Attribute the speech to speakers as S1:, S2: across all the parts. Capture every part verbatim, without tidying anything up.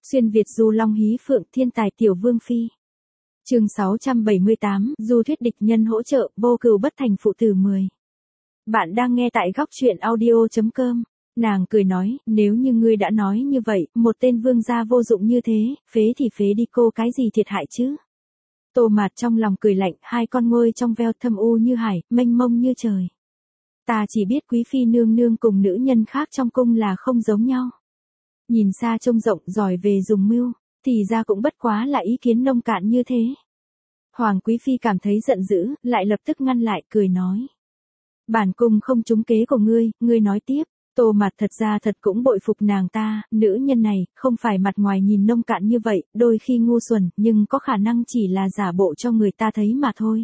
S1: Xuyên Việt du long hí phượng thiên tài tiểu vương phi. Chương sáu trăm bảy mươi tám, du thuyết địch nhân hỗ trợ, vô cừu bất thành phụ tử mười. Bạn đang nghe tại góc truyện audio chấm com. Nàng cười nói, nếu như ngươi đã nói như vậy, một tên vương gia vô dụng như thế, phế thì phế đi, cô cái gì thiệt hại chứ? Tô Mạt trong lòng cười lạnh, hai con ngôi trong veo thâm u như hải, mênh mông như trời. Ta chỉ biết quý phi nương nương cùng nữ nhân khác trong cung là không giống nhau. Nhìn xa trông rộng, giỏi về dùng mưu, thì ra cũng bất quá là ý kiến nông cạn như thế. Hoàng quý phi cảm thấy giận dữ, lại lập tức ngăn lại, cười nói. Bản cung không trúng kế của ngươi, ngươi nói tiếp. Tô Mạt thật ra thật cũng bội phục nàng ta, nữ nhân này, không phải mặt ngoài nhìn nông cạn như vậy, đôi khi ngu xuẩn, nhưng có khả năng chỉ là giả bộ cho người ta thấy mà thôi.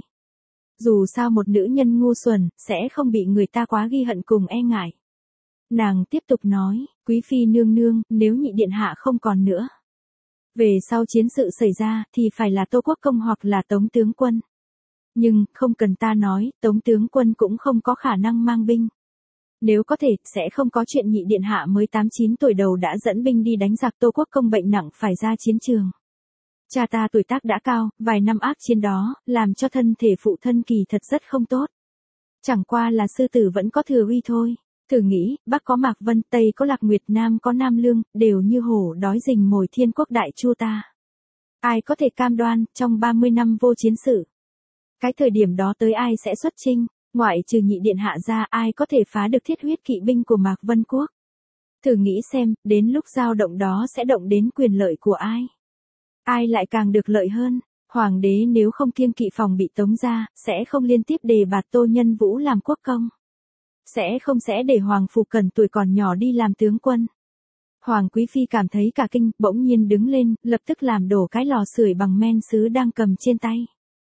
S1: Dù sao một nữ nhân ngu xuẩn, sẽ không bị người ta quá ghi hận cùng e ngại. Nàng tiếp tục nói, quý phi nương nương, nếu nhị điện hạ không còn nữa. Về sau chiến sự xảy ra, thì phải là Tô Quốc Công hoặc là Tống tướng quân. Nhưng, không cần ta nói, Tống tướng quân cũng không có khả năng mang binh. Nếu có thể, sẽ không có chuyện nhị điện hạ mới tám chín tuổi đầu đã dẫn binh đi đánh giặc, Tô Quốc Công bệnh nặng phải ra chiến trường. Cha ta tuổi tác đã cao, vài năm ác chiến đó, làm cho thân thể phụ thân kỳ thật rất không tốt. Chẳng qua là sư tử vẫn có thừa uy thôi. Thử nghĩ, Bắc có Mạc Vân, Tây có Lạc Nguyệt, Nam có Nam Lương, đều như hổ đói rình mồi thiên quốc đại chu ta. Ai có thể cam đoan, trong ba mươi năm vô chiến sự. Cái thời điểm đó tới ai sẽ xuất chinh, ngoại trừ nhị điện hạ ra, ai có thể phá được thiết huyết kỵ binh của Mạc Vân Quốc. Thử nghĩ xem, đến lúc giao động đó sẽ động đến quyền lợi của ai. Ai lại càng được lợi hơn, hoàng đế nếu không kiêng kỵ phòng bị tống ra, sẽ không liên tiếp đề bạt Tô Nhân Vũ làm quốc công. Sẽ không sẽ để Hoàng Phủ Cẩn tuổi còn nhỏ đi làm tướng quân. Hoàng Quý Phi cảm thấy cả kinh, bỗng nhiên đứng lên, lập tức làm đổ cái lò sưởi bằng men sứ đang cầm trên tay.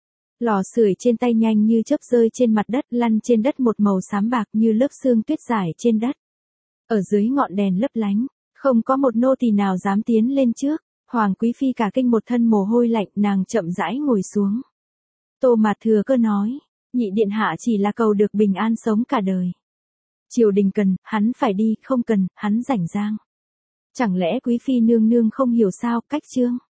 S1: Lò sưởi trên tay nhanh như chớp rơi trên mặt đất, lăn trên đất một màu xám bạc như lớp sương tuyết rải trên đất. Ở dưới ngọn đèn lấp lánh, không có một nô tỳ nào dám tiến lên trước. Hoàng Quý Phi cả kinh một thân mồ hôi lạnh, nàng chậm rãi ngồi xuống. Tô Mạt thừa cơ nói, nhị điện hạ chỉ là cầu được bình an sống cả đời. Triều đình cần, hắn phải đi, không cần, hắn rảnh rang. Chẳng lẽ quý phi nương nương không hiểu sao, cách chương?